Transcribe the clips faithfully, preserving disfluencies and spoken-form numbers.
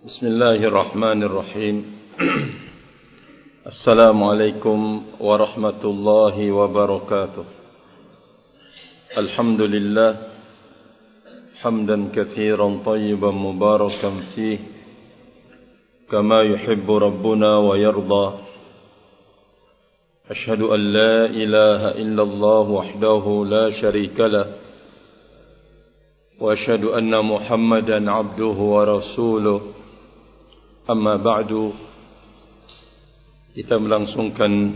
Bismillahirrahmanirrahim. Assalamualaikum warahmatullahi wabarakatuh. Alhamdulillah hamdan katsiran tayyiban mubarakan fih kama yuhibbu rabbuna wa yarda. Ashhadu an la ilaha illallah wahdahu la syarika lah wa ashhadu anna Muhammadan abduhu wa rasuluh. Amma ba'du, kita melangsungkan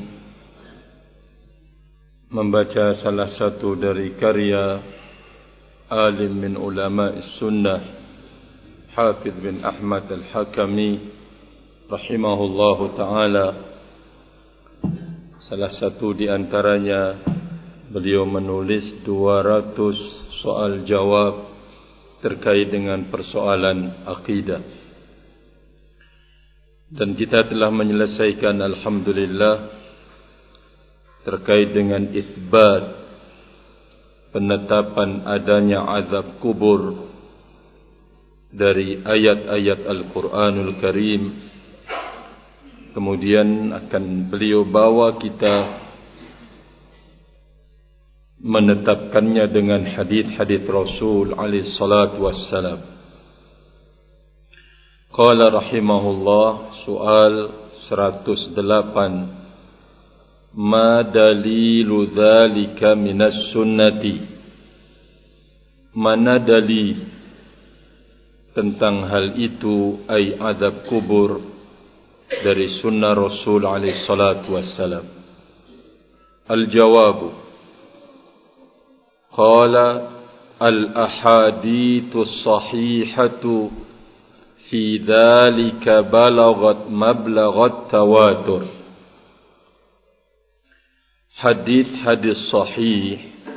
membaca salah satu dari karya alim min ulama sunnah Hafidh bin Ahmad al-Hakami rahimahullahu ta'ala. Salah satu di antaranya beliau menulis dua ratus soal jawab terkait dengan persoalan akidah. Dan kita telah menyelesaikan alhamdulillah terkait dengan isbat penetapan adanya azab kubur dari ayat-ayat Al-Quranul Karim. Kemudian akan beliau bawa kita menetapkannya dengan hadis-hadis Rasul alaihi salatu wassalam. Qala rahimahullah, soal seratus delapan. Ma dalilu dzalika minas sunnati? Mana dalil tentang hal itu, ay azab kubur, dari sunnah Rasul alaihi salatu wassalam? Al-jawabu, qala al-ahadithu sahihatu fi dzalika balagat mablaghat tawatur. Hadis-hadis sahih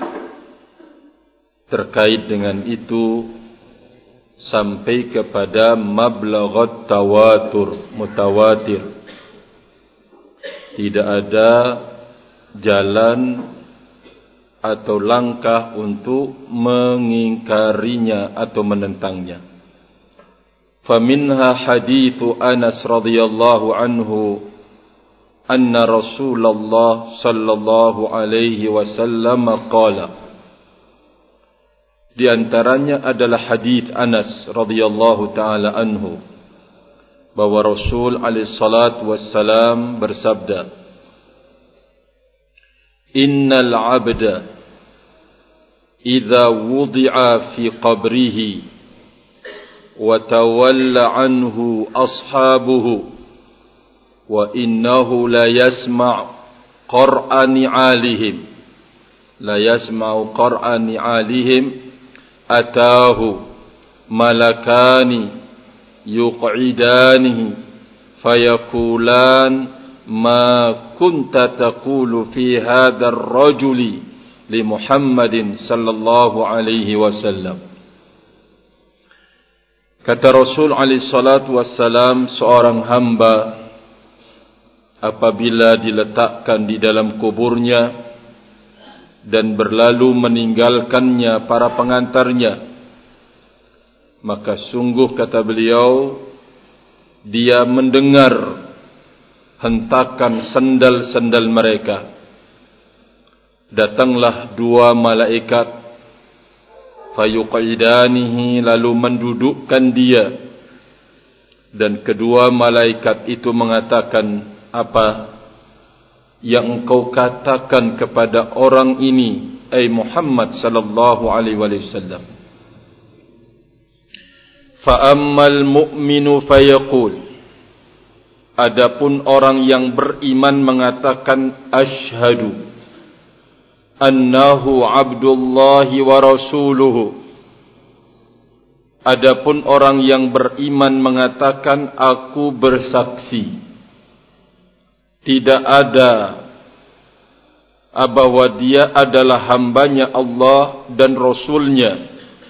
terkait dengan itu sampai kepada mablaghat tawatur, mutawatir. Tidak ada jalan atau langkah untuk mengingkarinya atau menentangnya. فمنها حديث أنس رضي الله عنه أن رسول الله صلى الله عليه وسلم قال. Di antaranya adalah hadis Anas radhiyallahu taala anhu bahwa Rasul alaihi salatu wassalam bersabda, Innal abda idza wudi'a fi qabrihi وتولى عنه أصحابه وإنه لا يسمع قرأ نعالهم لا يسمع قرأ نعالهم أتاه ملكان يقعدانه فيقولان ما كنت تقول في هذا الرجل لمحمد صلى الله عليه وسلم. Kata Rasul alaihi salatu wassalam, seorang hamba apabila diletakkan di dalam kuburnya dan berlalu meninggalkannya para pengantarnya, maka sungguh kata beliau, dia mendengar hentakan sendal-sendal mereka. Datanglah dua malaikat, fayuqidanihi, lalu mendudukkan dia, dan kedua malaikat itu mengatakan, apa yang engkau katakan kepada orang ini, ay Muhammad sallallahu alaihi wasallam? Fa ammal mu'minu fayaqul, adapun orang yang beriman mengatakan, asyhadu annahu abdullahi wa rasuluhu. Adapun orang yang beriman mengatakan, aku bersaksi tidak ada bahwa dia adalah hambanya Allah dan Rasulnya.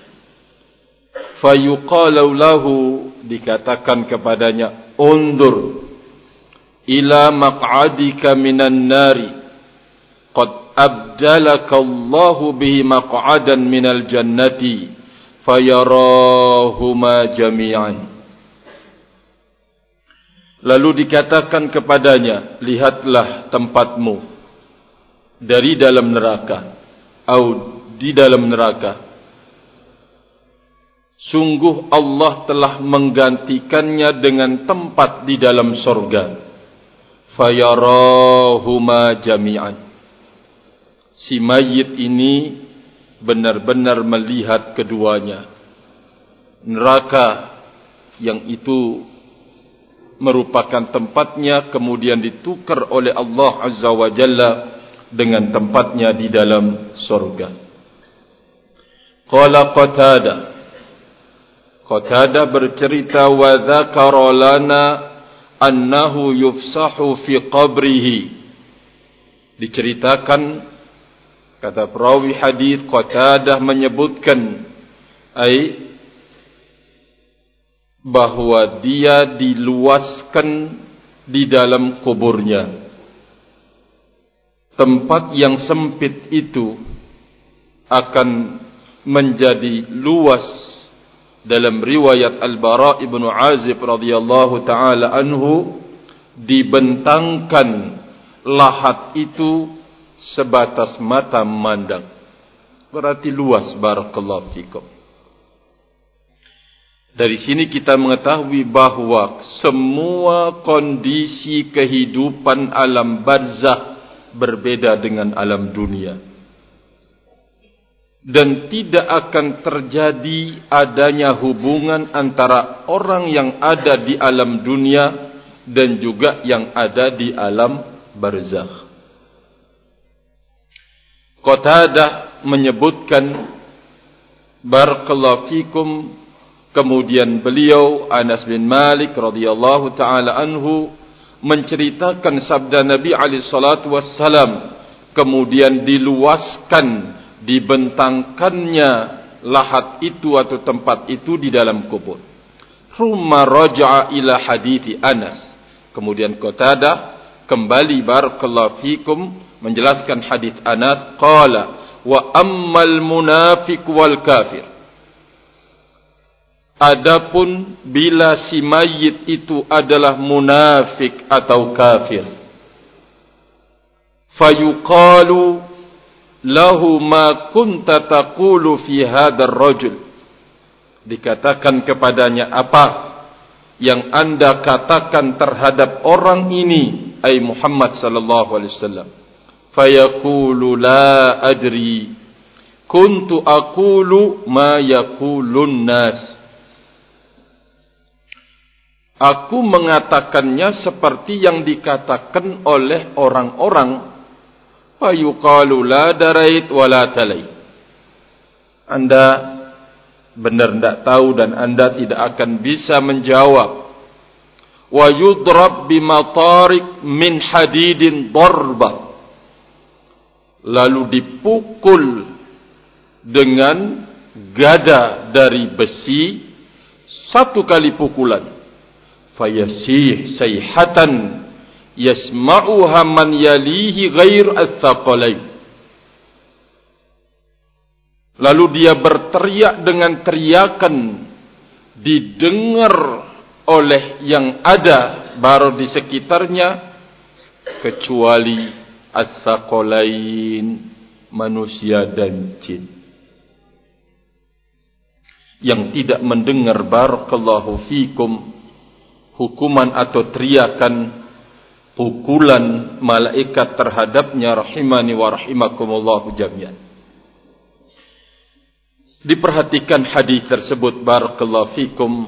Fayuqalu lahu, dikatakan kepadanya, undur ila maq'adika minan nari qad abdalaka Allahu bihi maq'adan minal jannati fayarahuma jami'an. Lalu dikatakan kepadanya, lihatlah tempatmu dari dalam neraka atau di dalam neraka. Sungguh Allah telah menggantikannya dengan tempat di dalam sorga. Fayarahuma jami'an. Si mayit ini benar-benar melihat keduanya. Neraka yang itu merupakan tempatnya kemudian ditukar oleh Allah Azza wa Jalla dengan tempatnya di dalam surga. Qala Qatadah, Qatadah bercerita, wa dzakara lana annahu yufsahu fi qabrihi. Diceritakan, kata perawi hadis, Qatadah menyebutkan ai bahwa dia diluaskan di dalam kuburnya. Tempat yang sempit itu akan menjadi luas. Dalam riwayat Al-Bara' ibn Azib radhiyallahu ta'ala anhu, dibentangkan lahat itu sebatas mata memandang. Berarti luas, barakallahu fikum. Dari sini kita mengetahui bahwa semua kondisi kehidupan alam barzakh berbeda dengan alam dunia. Dan tidak akan terjadi adanya hubungan antara orang yang ada di alam dunia dan juga yang ada di alam barzakh. Qatadah menyebutkan, barakallahu fikum, kemudian beliau Anas bin Malik radhiyallahu taala anhu menceritakan sabda Nabi alaihi salatu wassalam, kemudian diluaskan, dibentangkannya lahat itu atau tempat itu di dalam kubur. Rumma raja'a ila hadithi Anas. Kemudian Qatadah kembali, barakallahu fikum, menjelaskan hadis Anas, qala wa ammal munafiq wal kafir. Adapun bila si mayit itu adalah munafik atau kafir, fayuqalu lahu ma kunta taqulu fi hadzal rajul. Dikatakan kepadanya, apa yang anda katakan terhadap orang ini, ai Muhammad sallallahu alaihi wasallam? Fayaqulu la adri, kuntu aqulu ma yaqulun nas. Aku mengatakannya seperti yang dikatakan oleh orang-orang. Fayuqalu la darait wa la talai. Anda benar tidak tahu dan anda tidak akan bisa menjawab. Wa yudrab bimatarik min hadidin darba. Lalu dipukul dengan gada dari besi satu kali pukulan. Fayasih sayhatan yasma'uha man yalihi ghair ats-tsaqalain. Lalu dia berteriak dengan teriakan didengar oleh yang ada baru di sekitarnya, kecuali ats-tsaqalain, manusia dan jin. Yang tidak mendengar, barakallahu fikum, hukuman atau teriakan pukulan malaikat terhadapnya, rahimani wa rahimakumullahu jami'an. Diperhatikan hadis tersebut, barakallahu fikum,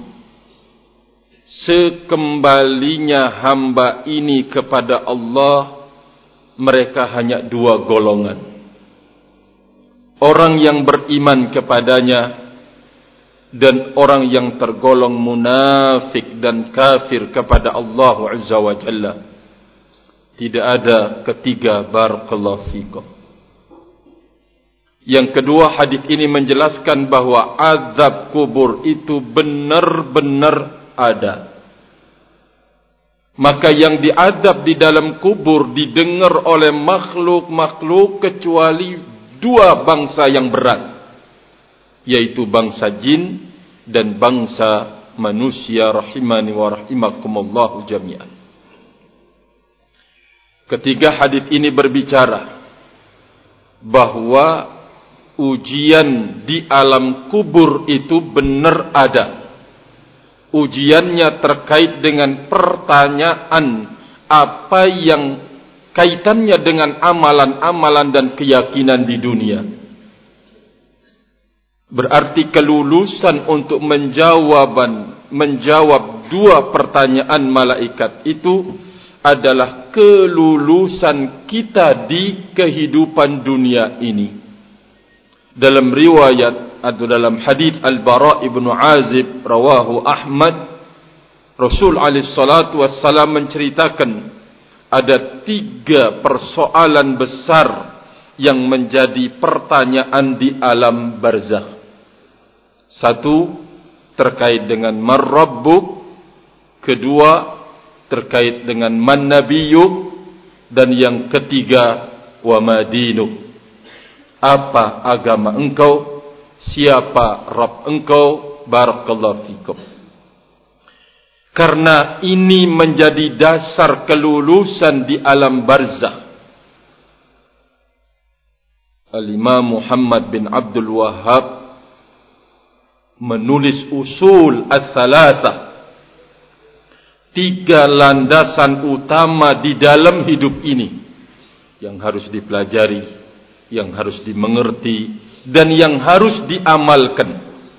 sekembalinya hamba ini kepada Allah, mereka hanya dua golongan. Orang yang beriman kepadanya dan orang yang tergolong munafik dan kafir kepada Allah Azza wa Jalla. Tidak ada ketiga, barakallahu fikum. Yang kedua, hadis ini menjelaskan bahwa azab kubur itu benar-benar ada. Maka yang diazab di dalam kubur didengar oleh makhluk-makhluk kecuali dua bangsa yang berat, yaitu bangsa jin dan bangsa manusia rahimani wa rahimakumullahu jami'an. Ketiga hadis ini berbicara bahwa ujian di alam kubur itu benar ada. Ujiannya terkait dengan pertanyaan apa yang kaitannya dengan amalan-amalan dan keyakinan di dunia. Berarti kelulusan untuk menjawaban, menjawab dua pertanyaan malaikat itu adalah kelulusan kita di kehidupan dunia ini. Dalam riwayat atau dalam hadis Al-Bara' ibnu Azib rawahu Ahmad, Rasul alaihi salatu wassalam menceritakan ada tiga persoalan besar yang menjadi pertanyaan di alam barzakh. Satu, terkait dengan man rabbuk. Kedua, terkait dengan man nabiyyuk. Dan yang ketiga, wa ma dinuk. Apa agama engkau? Siapa Rabb engkau? Barakallahu fikum. Karena ini menjadi dasar kelulusan di alam barzakh. Al-Imam Muhammad bin Abdul Wahhab menulis usul ats-tsalatsah, tiga landasan utama di dalam hidup ini yang harus dipelajari, yang harus dimengerti, dan yang harus diamalkan,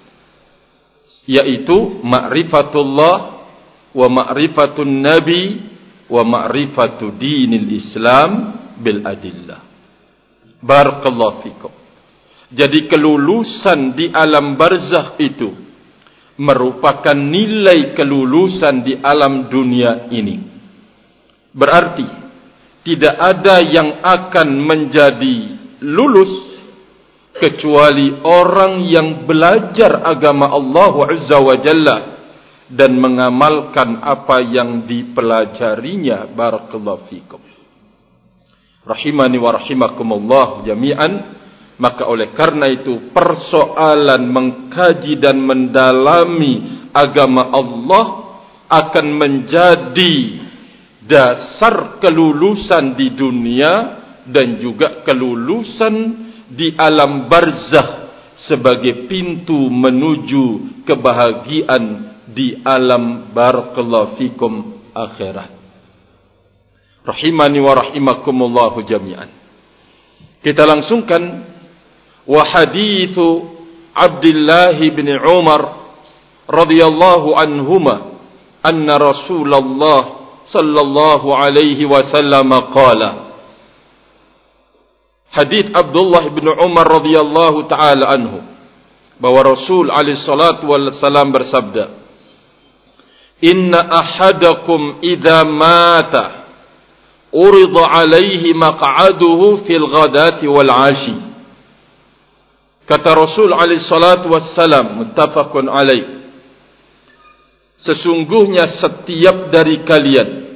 yaitu ma'rifatullah wa ma'rifatun nabi wa ma'rifatu dinil Islam bil adillah. Barakallahu fikum. Jadi kelulusan di alam barzakh itu merupakan nilai kelulusan di alam dunia ini. Berarti tidak ada yang akan menjadi lulus kecuali orang yang belajar agama Allah Azza wa Jalla dan mengamalkan apa yang dipelajarinya. Barakallahu fikum. Rahimani wa rahimakumullah jami'an. Maka oleh karena itu persoalan mengkaji dan mendalami agama Allah akan menjadi dasar kelulusan di dunia dan juga kelulusan di alam barzakh sebagai pintu menuju kebahagiaan di alam barakallahu fikum akhirat. Rahimani wa rahimakumullahu jami'an. Kita langsungkan wa hadithu Abdullah bin Umar radhiyallahu anhuma anna Rasulullah sallallahu alaihi wasallam qala. Hadits Abdullah bin Umar radhiyallahu taala anhu bahwa Rasul alaihi salatu wasallam bersabda, inna ahadakum idza mata urida alaihi maq'aduhu fil ghadati wal 'ashi. Kata Rasul alaihi salatu wassalam, muttafaqun alaih, sesungguhnya setiap dari kalian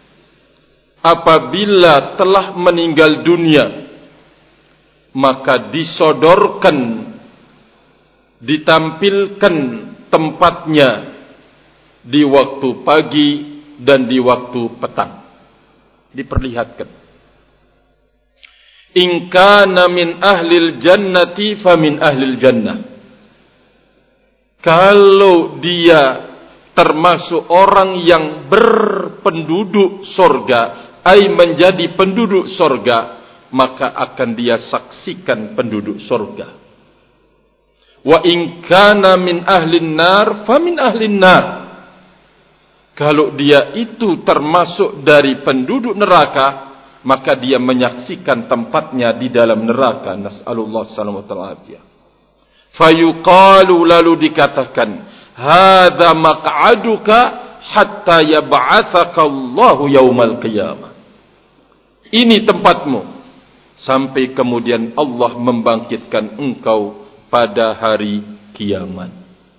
apabila telah meninggal dunia, maka disodorkan, ditampilkan tempatnya di waktu pagi dan di waktu petang. Diperlihatkan. In kana min ahlil jannati fa min ahlil jannah. Kalau dia termasuk orang yang berpenduduk surga, ai menjadi penduduk surga, maka akan dia saksikan penduduk surga. Wa in kana min ahlin nar fa min ahlin nar. Kalau dia itu termasuk dari penduduk neraka, maka dia menyaksikan tempatnya di dalam neraka. Nas'alullah salamata wal afiyah. Fayuqalu, lalu dikatakan, hadza maq'aduka hatta yab'atsaka Allahu yaumal qiyamah. Ini tempatmu sampai kemudian Allah membangkitkan engkau pada hari kiamat.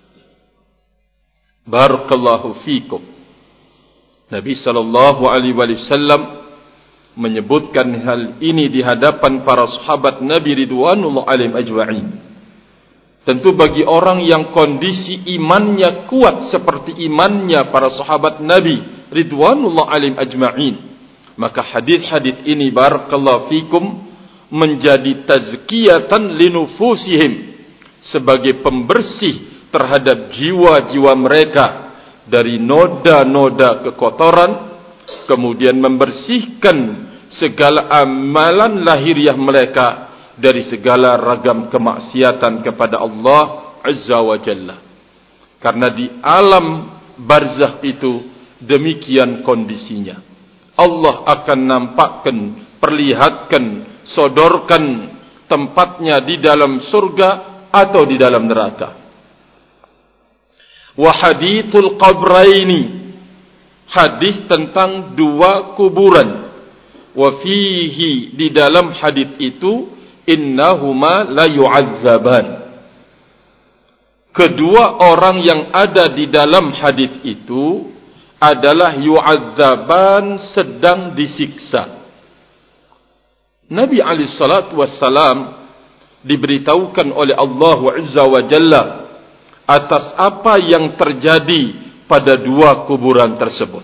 Barakallahu fikum. Nabi sallallahu alaihi wasallam menyebutkan hal ini di hadapan para sahabat Nabi ridwanullah alaihim ajma'in. Tentu bagi orang yang kondisi imannya kuat seperti imannya para sahabat Nabi ridwanullah alaihim ajma'in, maka hadis-hadis ini barakallahu fikum menjadi tazkiyatan linufusihim, sebagai pembersih terhadap jiwa-jiwa mereka dari noda-noda kekotoran, kemudian membersihkan segala amalan lahiriah mereka dari segala ragam kemaksiatan kepada Allah Azza wa Jalla. Karena di alam barzakh itu demikian kondisinya. Allah akan nampakkan, perlihatkan, sodorkan tempatnya di dalam surga atau di dalam neraka. Wa hadithul qabraini, hadis tentang dua kuburan. Wa fihi, di dalam hadis itu, innahuma la yu'adzaban. Kedua orang yang ada di dalam hadis itu adalah yu'adzaban, sedang disiksa. Nabi alaihi salatu wassalam diberitahukan oleh Allah Azza wa Jalla atas apa yang terjadi pada dua kuburan tersebut.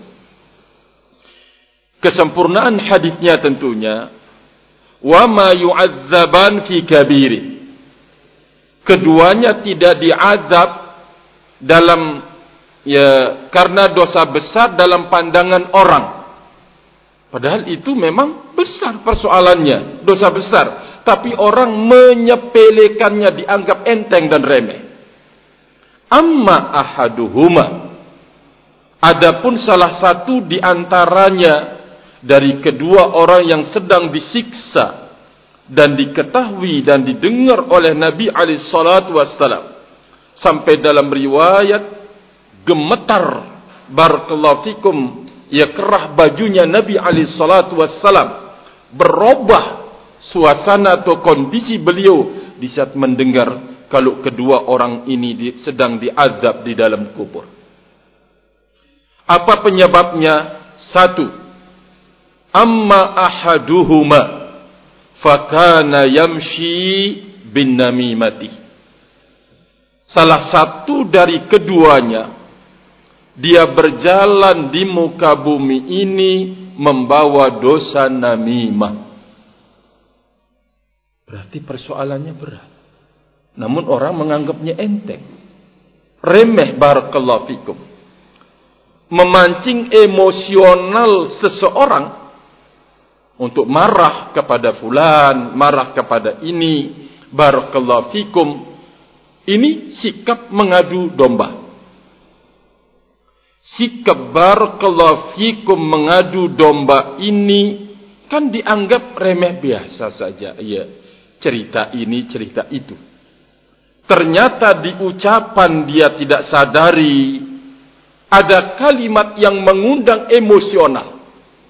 Kesempurnaan hadisnya tentunya, wa ma yu'adzaban fi kabiri, keduanya tidak diazab dalam ya karena dosa besar dalam pandangan orang, padahal itu memang besar persoalannya, dosa besar, tapi orang menyepelekannya, dianggap enteng dan remeh. Amma ahaduhuma, adapun salah satu di antaranya dari kedua orang yang sedang disiksa dan diketahui dan didengar oleh Nabi alaihi salatu wassalam, sampai dalam riwayat gemetar barakallahu fikum ya kerah bajunya Nabi alaihi salatu wassalam, berubah suasana atau kondisi beliau di saat mendengar kalau kedua orang ini di, sedang diazab di dalam kubur. Apa penyebabnya? Satu, amma ahaduhuma fakana yamshi bin namimati. Salah satu dari keduanya, dia berjalan di muka bumi ini membawa dosa namimah. Berarti persoalannya berat. Namun orang menganggapnya enteng, remeh barakallahu fikum. Memancing emosional seseorang untuk marah kepada fulan, marah kepada ini, barakallahu fikum. Ini sikap mengadu domba. Sikap barakallahu fikum mengadu domba ini kan dianggap remeh biasa saja. Ya, cerita ini, cerita itu. Ternyata di ucapan dia tidak sadari ada kalimat yang mengundang emosional.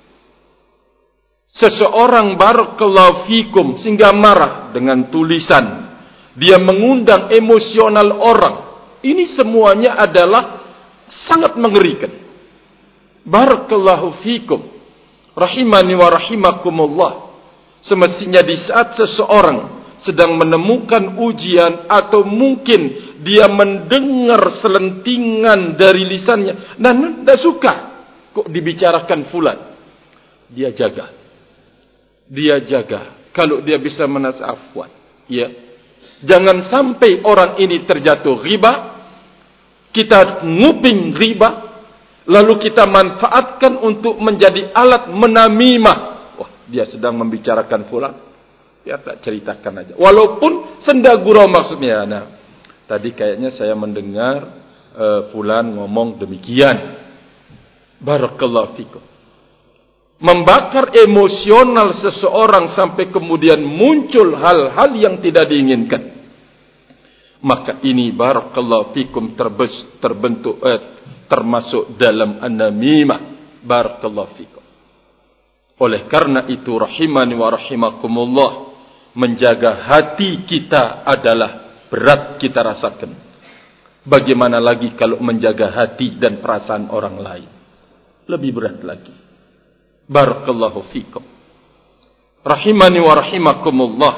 Seseorang barakallahu fikum sehingga marah dengan tulisan, dia mengundang emosional orang. Ini semuanya adalah sangat mengerikan. Barakallahu fikum, rahimani wa rahimakumullah. Semestinya di saat seseorang sedang menemukan ujian atau mungkin dia mendengar selentingan dari lisannya dan tidak suka kok dibicarakan fulan, dia jaga, dia jaga. Kalau dia bisa menasafwan, ya, jangan sampai orang ini terjatuh riba, kita nguping riba, lalu kita manfaatkan untuk menjadi alat menamimah. Wah, dia sedang membicarakan fulan, ya tak ceritakan aja. Walaupun senda gurau maksudnya. Nah, tadi kayaknya saya mendengar uh, fulan ngomong demikian. Barakallahu fikum. Membakar emosional seseorang sampai kemudian muncul hal-hal yang tidak diinginkan. Maka ini barakallahu fikum terbes, terbentuk eh, termasuk dalam an-namimah. Barakallahu fikum. Oleh karena itu rahimani wa rahimakumullah, menjaga hati kita adalah berat kita rasakan. Bagaimana lagi kalau menjaga hati dan perasaan orang lain? Lebih berat lagi. Barakallahu fikum. Rahimani wa rahimakumullah.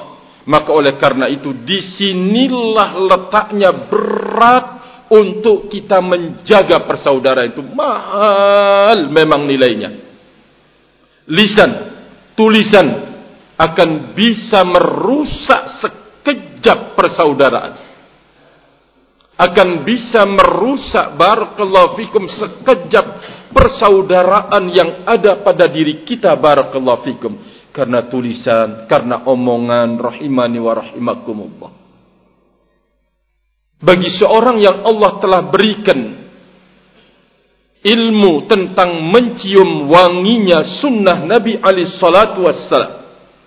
Maka oleh karena itu disinilah letaknya berat untuk kita menjaga persaudaraan itu. Mahal memang nilainya. Lisan, tulisan akan bisa merusak sekejap persaudaraan. Akan bisa merusak barakallahu fikum sekejap persaudaraan yang ada pada diri kita barakallahu fikum. Karena tulisan, karena omongan, rahimani wa rahimakumullah. Bagi seorang yang Allah telah berikan ilmu tentang mencium wanginya sunnah Nabi alaihi salatu wassalam,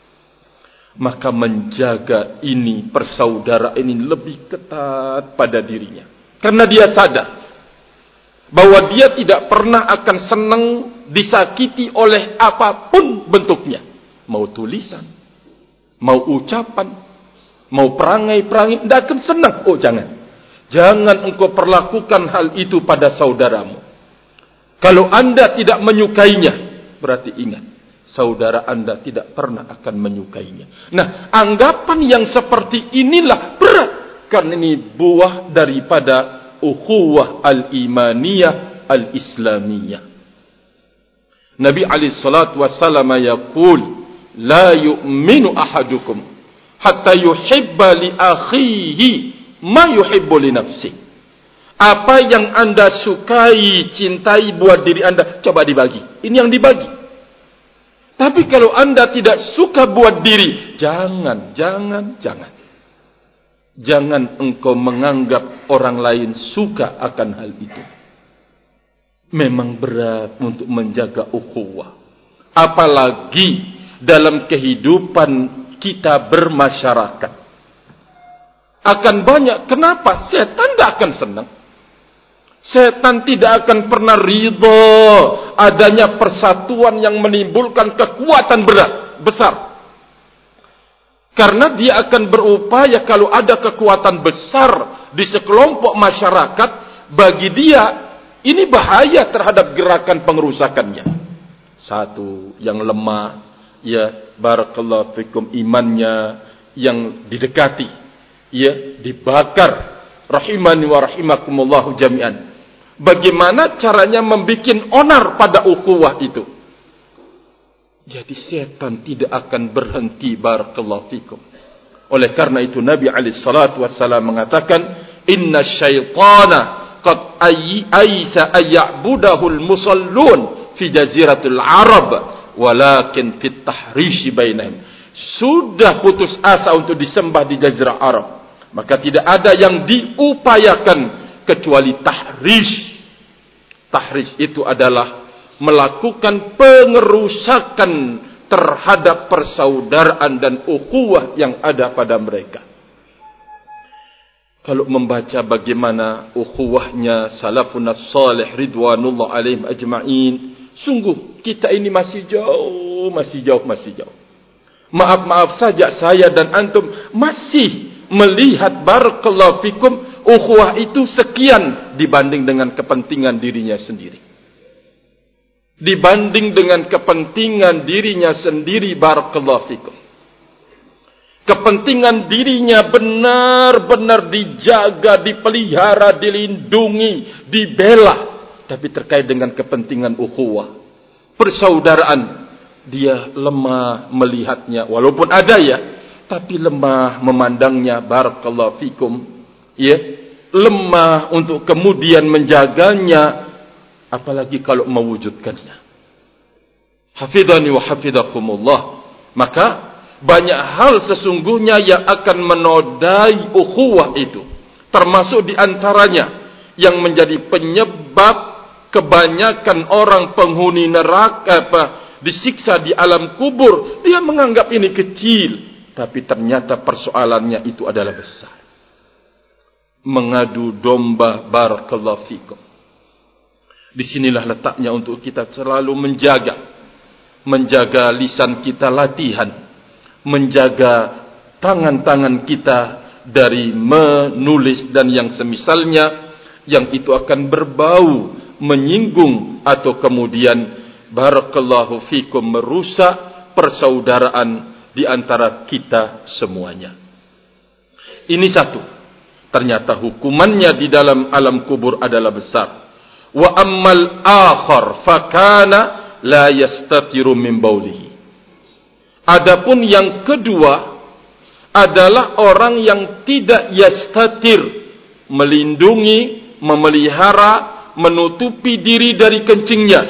maka menjaga ini persaudaraan ini lebih ketat pada dirinya. Karena dia sadar bahwa dia tidak pernah akan senang disakiti oleh apapun bentuknya. Mau tulisan, mau ucapan, mau perangai-perangai, tidak akan senang. Oh jangan. Jangan engkau perlakukan hal itu pada saudaramu. Kalau anda tidak menyukainya, berarti ingat, saudara anda tidak pernah akan menyukainya. Nah, anggapan yang seperti inilah berat. Karena ini buah daripada ukhuwah al-imaniyah al-islamiyah. Nabi alaihi salatu wassalam yaqul, la yu'minu ahadukum hatta yuhibba li akhihi ma yuhibbu li nafsihi. Apa yang anda sukai, cintai buat diri anda, coba dibagi. Ini yang dibagi. Tapi kalau anda tidak suka buat diri, jangan, jangan, jangan. Jangan engkau menganggap orang lain suka akan hal itu. Memang berat untuk menjaga ukhuwah. Apalagi dalam kehidupan kita bermasyarakat. Akan banyak, kenapa? Setan tidak akan senang. Setan tidak akan pernah ridha adanya persatuan yang menimbulkan kekuatan berat, besar. Karena dia akan berupaya kalau ada kekuatan besar di sekelompok masyarakat, bagi dia ini bahaya terhadap gerakan pengerusakannya. Satu, yang lemah, ya barakallahu fikum, imannya yang didekati, ya dibakar, rahimani wa rahimakumullahu jami'an. Bagaimana caranya membikin onar pada ukhuwah itu? Jadi setan tidak akan berhenti barakallahu fikum. Oleh karena itu Nabi alaihi salatu wassalam mengatakan, inna syaitana qad aisa ayya'budahul musallun fi jaziratul Arab walakin fit tahrishi bainahum. Sudah putus asa untuk disembah di jazirah Arab, maka tidak ada yang diupayakan kecuali tahrish. Tahrish itu adalah melakukan pengerusakan terhadap persaudaraan dan ukhuwah yang ada pada mereka. Kalau membaca bagaimana ukhuwahnya salafun as-salih ridwanullah alaihim ajma'in, sungguh kita ini masih jauh, masih jauh, masih jauh. Maaf-maaf saja saya dan antum masih melihat barakallahu fikum ukhuwah itu sekian dibanding dengan kepentingan dirinya sendiri. Dibanding dengan kepentingan dirinya sendiri barakallahu fikum. Kepentingan dirinya benar-benar dijaga, dipelihara, dilindungi, dibela. Tapi terkait dengan kepentingan ukhuwah, persaudaraan, dia lemah melihatnya. Walaupun ada ya, tapi lemah memandangnya barakallahu fikum. Ya, lemah untuk kemudian menjaganya, apalagi kalau mewujudkannya. Hafidhani wa hafidhakumullah. Maka banyak hal sesungguhnya yang akan menodai ukhuwah itu. Termasuk diantaranya yang menjadi penyebab kebanyakan orang penghuni neraka apa, disiksa di alam kubur. Dia menganggap ini kecil, tapi ternyata persoalannya itu adalah besar. Mengadu domba barakallahu fikum. Disinilah letaknya untuk kita selalu menjaga, menjaga lisan kita latihan, menjaga tangan-tangan kita dari menulis dan yang semisalnya, yang itu akan berbau, menyinggung atau kemudian barakallahu fikum merusak persaudaraan di antara kita semuanya. Ini satu. Ternyata hukumannya di dalam alam kubur adalah besar. Wa ammal akhar fakana la yastatiru min baulihi. Adapun yang kedua adalah orang yang tidak yastatir, melindungi, memelihara, menutupi diri dari kencingnya.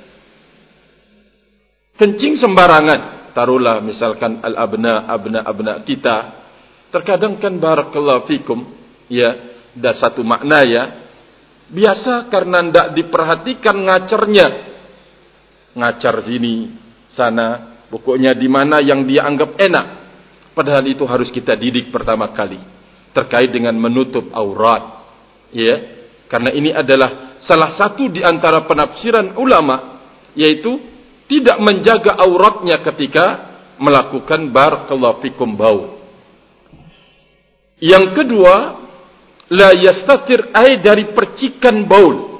Kencing sembarangan. Taruhlah misalkan al-abna, abna-abna kita. Terkadang kan barakallahu fikum, ya, ada satu makna ya. Biasa karena tidak diperhatikan ngacarnya. Ngacar sini, sana, pokoknya di mana yang dia anggap enak. Padahal itu harus kita didik pertama kali. Terkait dengan menutup aurat. Ya, karena ini adalah salah satu di antara penafsiran ulama, yaitu tidak menjaga auratnya ketika melakukan barakallahu fikum baul. Yang kedua, la yastatir ay dari percikan baul.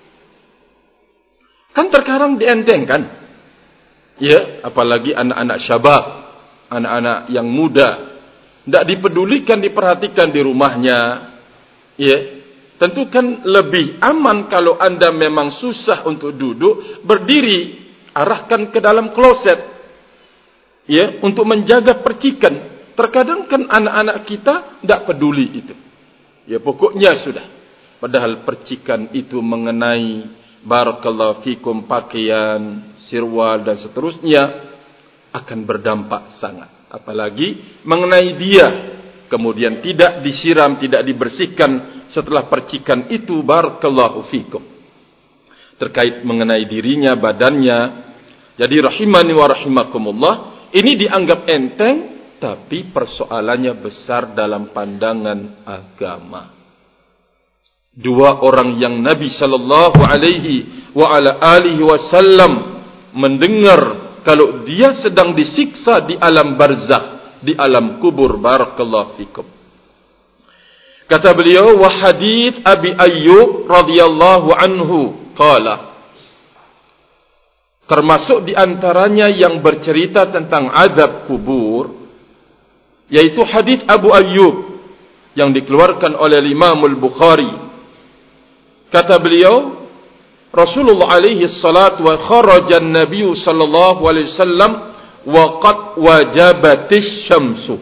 Kan terkadang dientengkan. Ya, apalagi anak-anak syabab, anak-anak yang muda, tidak dipedulikan, diperhatikan di rumahnya. Ya, tentu kan lebih aman kalau Anda memang susah untuk duduk, berdiri, arahkan ke dalam kloset. Ya, untuk menjaga percikan. Terkadang kan anak-anak kita tidak peduli itu. Ya, pokoknya sudah. Padahal percikan itu mengenai barakallahu fikum pakaian, sirwal dan seterusnya akan berdampak sangat. Apalagi mengenai dia, kemudian tidak disiram, tidak dibersihkan setelah percikan itu barakallahu fikum. Terkait mengenai dirinya, badannya. Jadi rahimani wa rahimakumullah, ini dianggap enteng, tapi persoalannya besar dalam pandangan agama. Dua orang yang Nabi sallallahu alaihi wa ala alihi wasallam mendengar kalau dia sedang disiksa di alam barzakh, di alam kubur, barakallahu fikum. Kata beliau, wa hadits Abi Ayyub radhiyallahu anhu qala, termasuk di antaranya yang bercerita tentang azab kubur, yaitu hadits Abu Ayyub yang dikeluarkan oleh Imam Al-Bukhari. Kata beliau, Rasulullah alaihi salatu wa kharaja an-nabiy sallallahu alaihi wasallam wa qad wajabatis syamsu.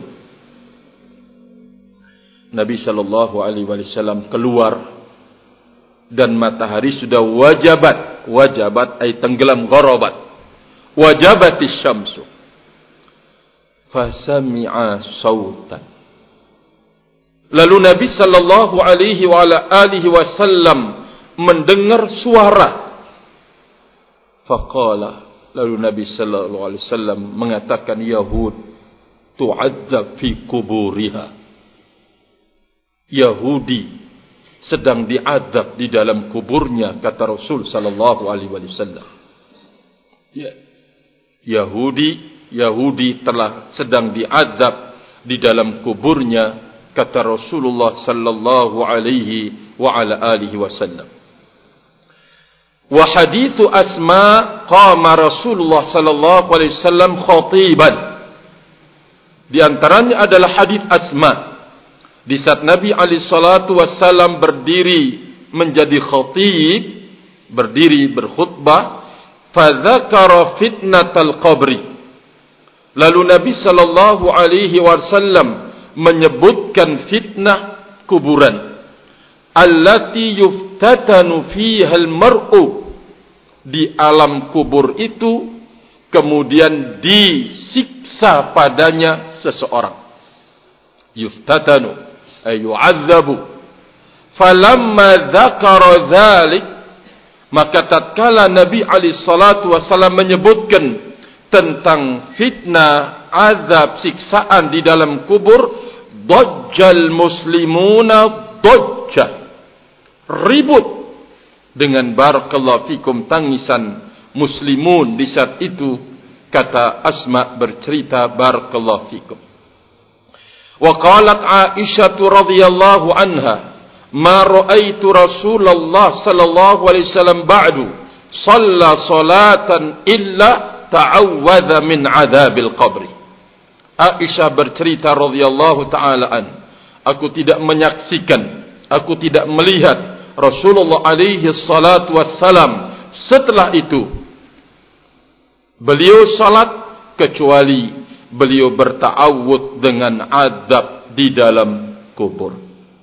Nabi sallallahu alaihi wasallam keluar dan matahari sudah wajabat, wajabat ay tenggelam, gharabat. Wajabatis syamsu. Fasami'a sautan. Lalu Nabi sallallahu alaihi wa ala alihi wasallam mendengar suara. Faqala, lalu Nabi sallallahu alaihi wasallam mengatakan, Yahud tu'adzab fi kuburiha. Yahudi sedang diadab di dalam kuburnya, kata Rasul sallallahu alaihi wasallam. Ya. Yahudi Yahudi telah sedang diadab di dalam kuburnya, kata Rasulullah sallallahu alaihi wa ala alihi wasallam. Wa hadithu Asma, qama Rasulullah sallallahu alaihi wasallam khatiban. Di antaranya adalah hadits Asma. Di saat Nabi alaihi salatu wasallam berdiri menjadi khatib, berdiri berkhutbah, fa dzakara fitnatal qabri. Lalu Nabi sallallahu alaihi wasallam menyebutkan fitnah kuburan, allati yuftatanu fiha al-mar'u, di alam kubur itu kemudian disiksa padanya seseorang. Yuftatanu ay yu'adzabu. Falamma dzakara dzalik, maka tatkala Nabi alaihi salatu wasallam menyebutkan tentang fitnah, azab, siksaan di dalam kubur, dajjal muslimuna dajjal, ribut dengan barakallahu fikum tangisan muslimun di saat itu, kata Asma bercerita barakallahu fikum. Wa qalat Aisyah radhiyallahu anha, ma ra'aitu Rasulullah sallallahu alaihi wasallam ba'du shalla salatan illa ta'awwadha min adzabil qabri. Aisyah bercerita radhiyallahu ta'ala an, aku tidak menyaksikan, aku tidak melihat Rasulullah alaihi salatu wassalam setelah itu beliau salat kecuali beliau berta'awud dengan azab di dalam kubur.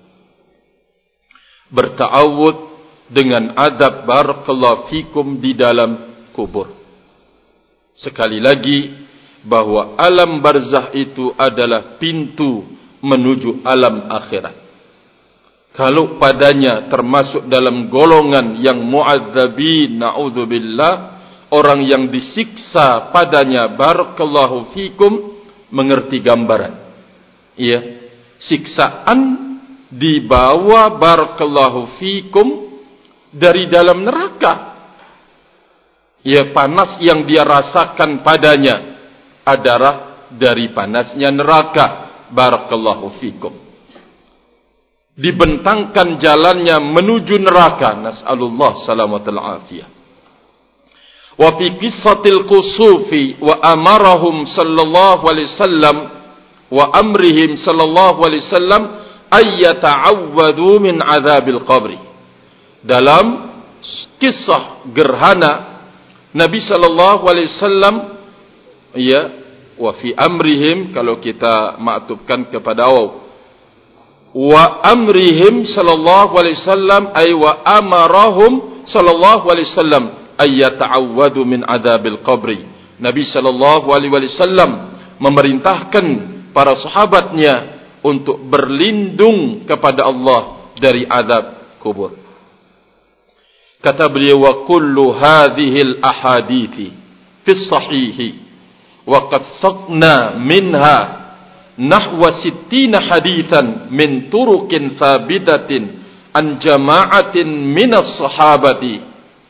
Berta'awud dengan azab barakallahu fikum di dalam kubur. Sekali lagi, bahwa alam barzah itu adalah pintu menuju alam akhirat. Kalau padanya termasuk dalam golongan yang mu'adzabin, na'udzubillah, orang yang disiksa padanya barakallahu fikum, mengerti gambaran. Ya, siksaan dibawa barakallahu fikum dari dalam neraka. Ya, panas yang dia rasakan padanya adalah dari panasnya neraka. Barakallahu fikum. Dibentangkan jalannya menuju neraka. Nas'alullah salamatul afiyah. Wa fi qissatil kusufi wa amarahum sallallahu alaihi wasallam wa amrihim sallallahu alaihi wasallam ayyata'awwadu min azabil qabri. Dalam kisah gerhana Nabi sallallahu alaihi wasallam, ya, wa fi amrihim, kalau kita maktubkan kepada waw, wa amrihim sallallahu alaihi wasallam ay wa amarahum sallallahu alaihi wasallam ay yata'awwadu min adzabil qabri. Nabi sallallahu alaihi wasallam memerintahkan para sahabatnya untuk berlindung kepada Allah dari azab kubur. Kata beliau, wa kullu hadhil ahadithi fi sahihi wa qad saqna minha nahwa sittina hadithan min turukin thabidatin an jama'atin minas sahabati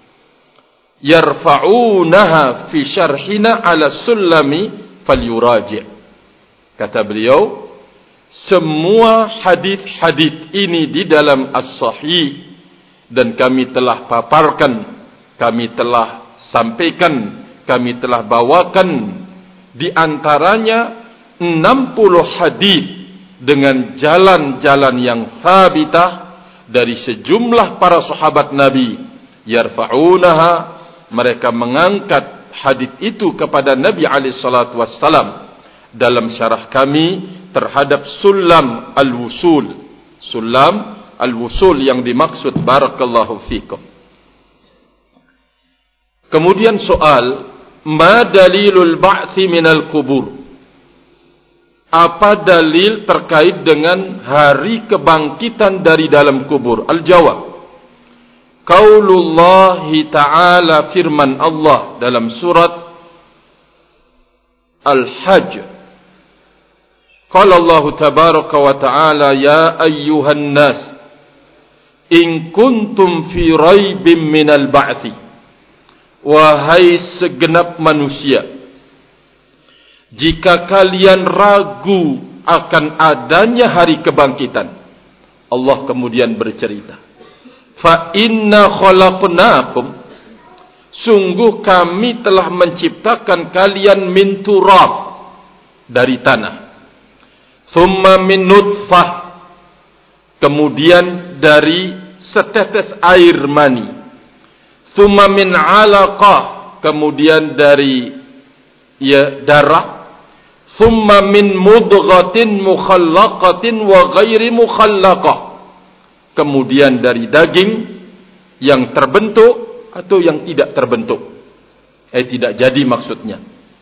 yarfa'unaha fi syarhina ala sullami falyuraji'. Kata beliau, semua hadith-hadith ini di dalam as-sahih, dan kami telah paparkan, kami telah sampaikan, kami telah bawakan di antaranya enam puluh hadis dengan jalan-jalan yang sabitah dari sejumlah para sahabat Nabi. Yarfa'unaha, mereka mengangkat hadis itu kepada Nabi alaihi salatu wassalam. Dalam syarah kami terhadap Sulam al-Wusul, Sulam al-Wusul yang dimaksud barakallahu fikum. Kemudian soal, ma dalilul ba'thi minal kubur? Apa dalil terkait dengan hari kebangkitan dari dalam kubur? Al-jawab, qaulullahi ta'ala, firman Allah dalam surat Al-Hajj. Qala Allah tabaraka wa ta'ala, ya ayyuhan nas, in kuntum fi raibim minal ba'thi. Wahai segenap manusia, jika kalian ragu akan adanya hari kebangkitan, Allah kemudian bercerita, fa inna khalaqnakum, sungguh kami telah menciptakan kalian min turab, dari tanah, thumma min nutfah, kemudian dari setetes air mani, thumma min alaqah, kemudian dari ya darah, thumma min mudghatin mukhallaqatin wa ghairi mukhallaqah, kemudian dari daging yang terbentuk atau yang tidak terbentuk, eh tidak jadi maksudnya.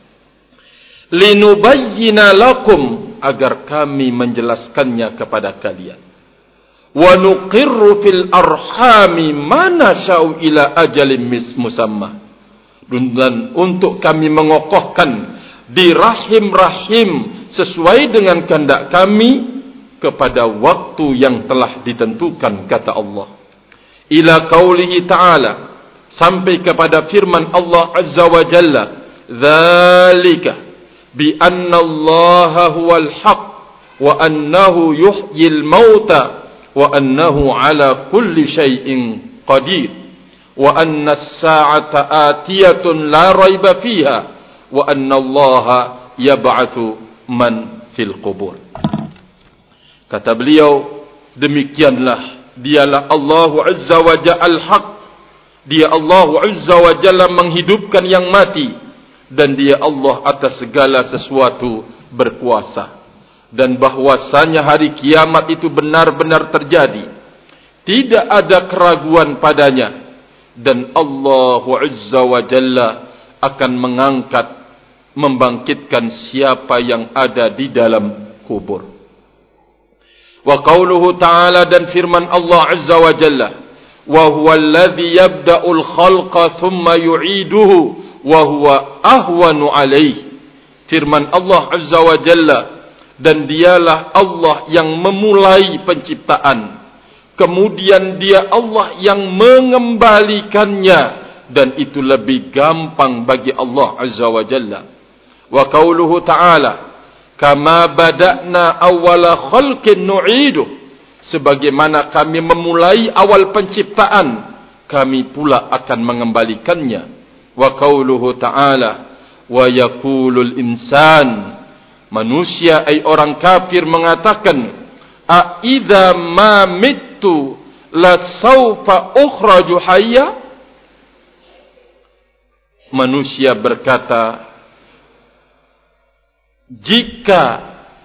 Linubayyina lakum, agar kami menjelaskannya kepada kalian. Wa nuqirru fil arhami ma nasha'u ila ajalin musamma, dan untuk kami mengokohkan di rahim-rahim sesuai dengan kehendak kami kepada waktu yang telah ditentukan, kata Allah. Ila qaulihi ta'ala, sampai kepada firman Allah azza wa jalla, dzalika bi anna Allaha huwal haq wa annahu yuhyil mauta wa annahu ala kulli syai'in qadir wa anna as-sa'ata atiyatun la raiba fiha wa anna Allaha yab'atsu man fil qubur. Kata beliau, demikianlah dialah Allah Azza wa Jalla al-haq. Dia Allah Azza wa Jalla menghidupkan yang mati, dan dia Allah atas segala sesuatu berkuasa. Dan bahwasanya hari kiamat itu benar-benar terjadi, tidak ada keraguan padanya, dan Allah Azza wa Jalla akan mengangkat, membangkitkan siapa yang ada di dalam kubur. Wa qauluhu ta'ala, dan firman Allah Azza wa Jalla, wa huwa alladhi yabda'ul khalqa thumma yu'iduhu wa huwa ahwanu alaih. Firman Allah Azza wa Jalla, dan dialah Allah yang memulai penciptaan, kemudian dia Allah yang mengembalikannya, dan itu lebih gampang bagi Allah Azza wa Jalla. Wa qauluhu ta'ala, kama bada'na awwala khalqin nu'idu, sebagaimana kami memulai awal penciptaan, kami pula akan mengembalikannya. Wa qauluhu ta'ala, wa yaqulul insan, manusia ay orang kafir mengatakan, a idza ma mittu la saufa ukhraju hayya. Manusia berkata, jika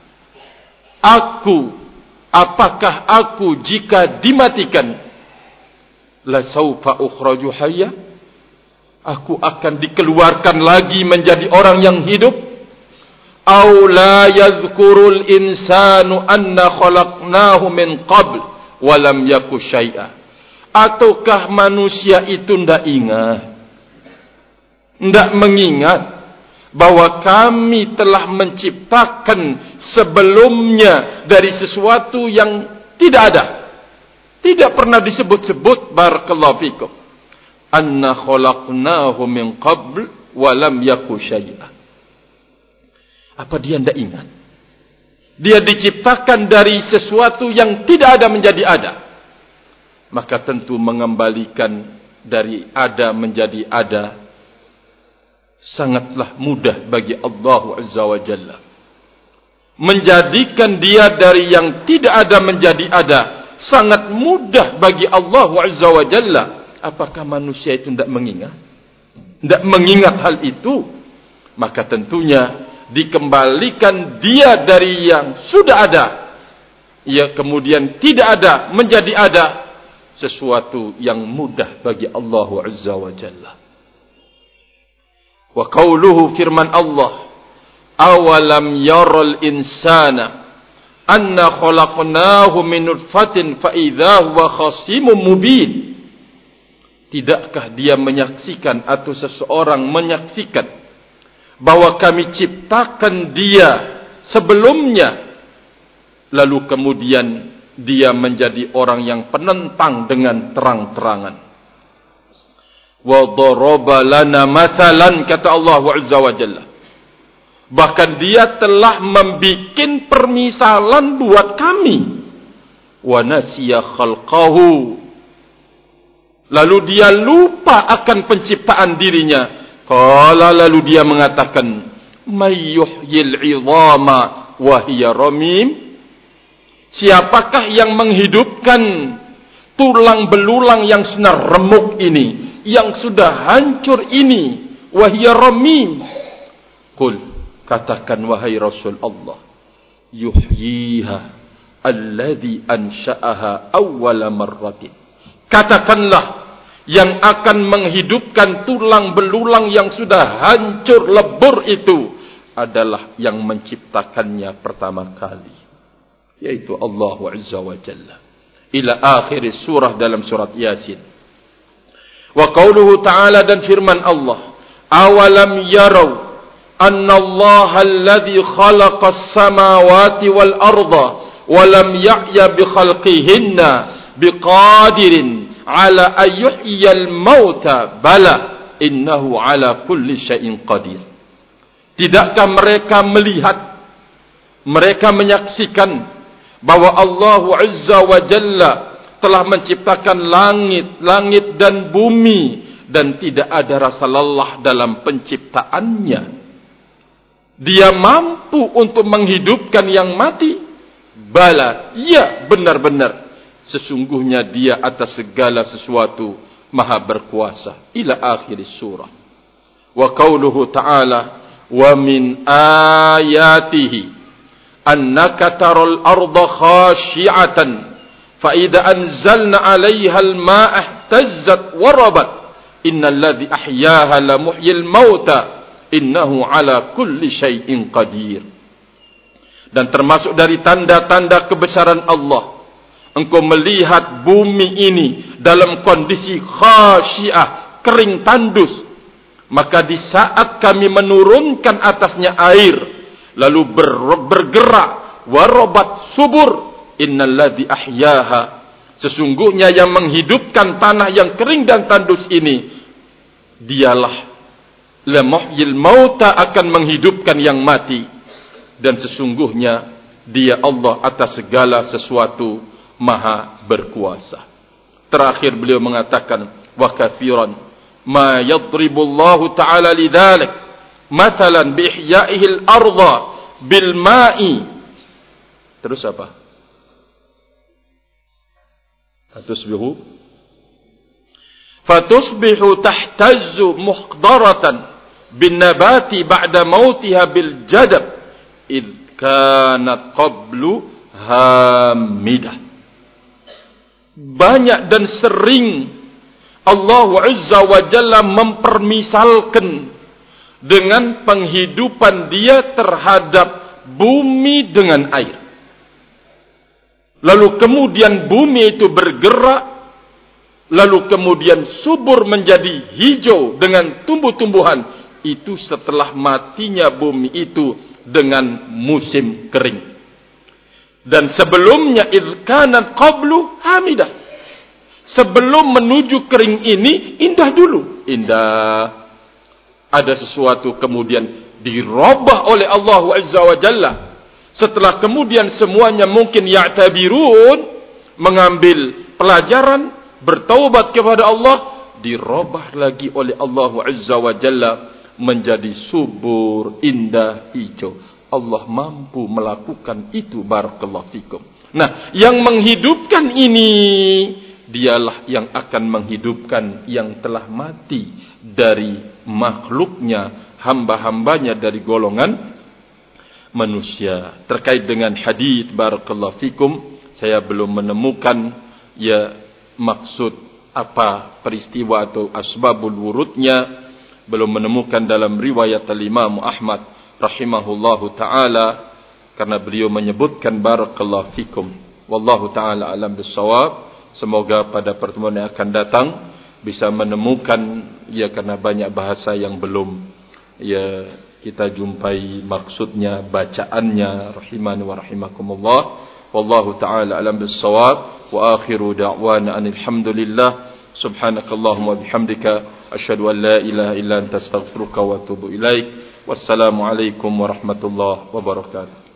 aku, apakah aku jika dimatikan, la saufa ukhraju hayya, aku akan dikeluarkan lagi menjadi orang yang hidup. Au la yadhkurul insanu anna khalaqnahu min qabl wa lam yaku syai'a. Ataukah manusia itu tidak ingat, tidak mengingat bahwa kami telah menciptakan sebelumnya dari sesuatu yang tidak ada, tidak pernah disebut-sebut. Barakallahu fikum, anna khalaqnahu min qabl wa lam yaku syai'a. Apa dia tidak ingat? Dia diciptakan dari sesuatu yang tidak ada menjadi ada. Maka tentu mengembalikan dari ada menjadi ada sangatlah mudah bagi Allah Azza wa Jalla. Menjadikan dia dari yang tidak ada menjadi ada sangat mudah bagi Allah Azza wa Jalla. Apakah manusia itu tidak mengingat? Tidak mengingat hal itu, maka tentunya dikembalikan dia dari yang sudah ada, ia kemudian tidak ada menjadi ada, sesuatu yang mudah bagi Allah Azza wa Jalla. Wa qauluhu, firman Allah, awalam yaral insana anna khalaqnahu min nutfatin fa idza huwa khasimun mubin. Tidakkah dia menyaksikan atau seseorang menyaksikan bahwa kami ciptakan dia sebelumnya, lalu kemudian dia menjadi orang yang penentang dengan terang-terangan. Wa daraba lana mathalan, kata Allah Azza wa Jalla, bahkan dia telah membikin permisalan buat kami. Wa nasiya khalqahu, lalu dia lupa akan penciptaan dirinya. Qala, lalu dia mengatakan, may yuhyil 'idhama wa hiya ramim. Siapakah yang menghidupkan tulang belulang yang sudah remuk ini, yang sudah hancur ini, wa hiya ramim. Qul, katakan wahai Rasul Allah, yuhyiha alladhi ansha'aha awwala marratin. Katakanlah, yang akan menghidupkan tulang belulang yang sudah hancur lebur itu adalah yang menciptakannya pertama kali, yaitu Allah Azza wa Jalla. Ila akhir surah dalam surat Yasin. Wa qauluhu ta'ala, dan firman Allah, awalam yarau anna Allah alladhi khalaqa as-samawati wal arda wa lam ya'ya bi khalqihinna biqadirin ala ayyuhyal mauta bala innahu ala kulli syai'in qadir. Tidakkah mereka melihat, mereka menyaksikan bahwa Allah Azza wa Jalla telah menciptakan langit, langit dan bumi, dan tidak ada rasa lelah dalam penciptaannya. Dia mampu mampu untuk menghidupkan yang mati? Bala, ya, benar-benar. Sesungguhnya dia atas segala sesuatu maha berkuasa. Ila akhir surah. Wa qauluhu ta'ala, wa min ayatihi annaka taral arda khashi'atan fa idza anzalna 'alayha al-ma'a ihtazzat wa rabat innal ladzi ahyaha la muhyil mauta innahu 'ala kulli syai'in qadir. Dan termasuk dari tanda-tanda kebesaran Allah, engkau melihat bumi ini dalam kondisi khasyiah, kering tandus. Maka di saat kami menurunkan atasnya air, lalu ber, bergerak, warabat subur, innalladzi ahyaha, sesungguhnya yang menghidupkan tanah yang kering dan tandus ini, dialah la muhyil mauta, akan menghidupkan yang mati. Dan sesungguhnya dia Allah atas segala sesuatu maha berkuasa. Terakhir beliau mengatakan, wa katsiran ma yadribullahu ta'ala lidzalik mathalan bi ihya'ihi al-ardha bil ma'i. Terus apa? Fatusbihu fatusbihu tahtazzu mukhdaratan bin nabati ba'da mautiha bil jadab id kanat qablu hamidah. Banyak dan sering Allah Azza wa Jalla mempermisalkan dengan penghidupan dia terhadap bumi dengan air. Lalu kemudian bumi itu bergerak, lalu kemudian subur menjadi hijau dengan tumbuh-tumbuhan. Itu setelah matinya bumi itu dengan musim kering. Dan sebelumnya idh kanat qablu hamidah, sebelum menuju kering ini indah dulu. Indah. Ada sesuatu kemudian dirubah oleh Allah Azza wa Jalla. Setelah kemudian semuanya mungkin ya'tabirun, mengambil pelajaran, bertaubat kepada Allah, dirubah lagi oleh Allah Azza wa Jalla menjadi subur, indah, hijau. Allah mampu melakukan itu, barakallahu fikum. Nah, yang menghidupkan ini, dialah yang akan menghidupkan yang telah mati dari makhluknya, hamba-hambanya dari golongan manusia. Terkait dengan hadis, barakallahu fikum, saya belum menemukan ya maksud apa peristiwa atau asbabul wurudnya, belum menemukan dalam riwayat al-Imam Ahmad rahimahullahu ta'ala, karena beliau menyebutkan barakallahu fikum. Wallahu ta'ala alam bissawab. Semoga pada pertemuan yang akan datang bisa menemukan, ya, karena banyak bahasa yang belum ya kita jumpai maksudnya, bacaannya, rahimani wa rahimakumullah. Wallahu ta'ala alam bissawab. Wa akhiru da'wana alhamdulillah. Subhanakallahumma bihamdika asyhadu an la ilaha illa anta astaghfiruka wa atubu ilaik. Wassalamu alaikum warahmatullahi wabarakatuh.